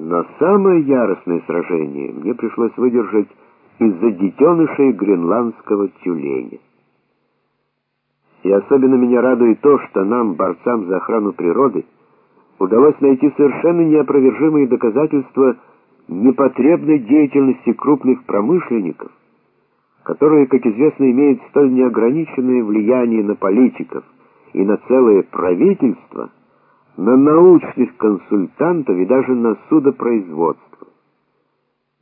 Но самое яростное сражение мне пришлось выдержать из-за детенышей гренландского тюленя. И особенно меня радует то, что нам, борцам за охрану природы, удалось найти совершенно неопровержимые доказательства непотребной деятельности крупных промышленников, которые, как известно, имеют столь неограниченное влияние на политиков и на целое правительство, на научных консультантов и даже на судопроизводство.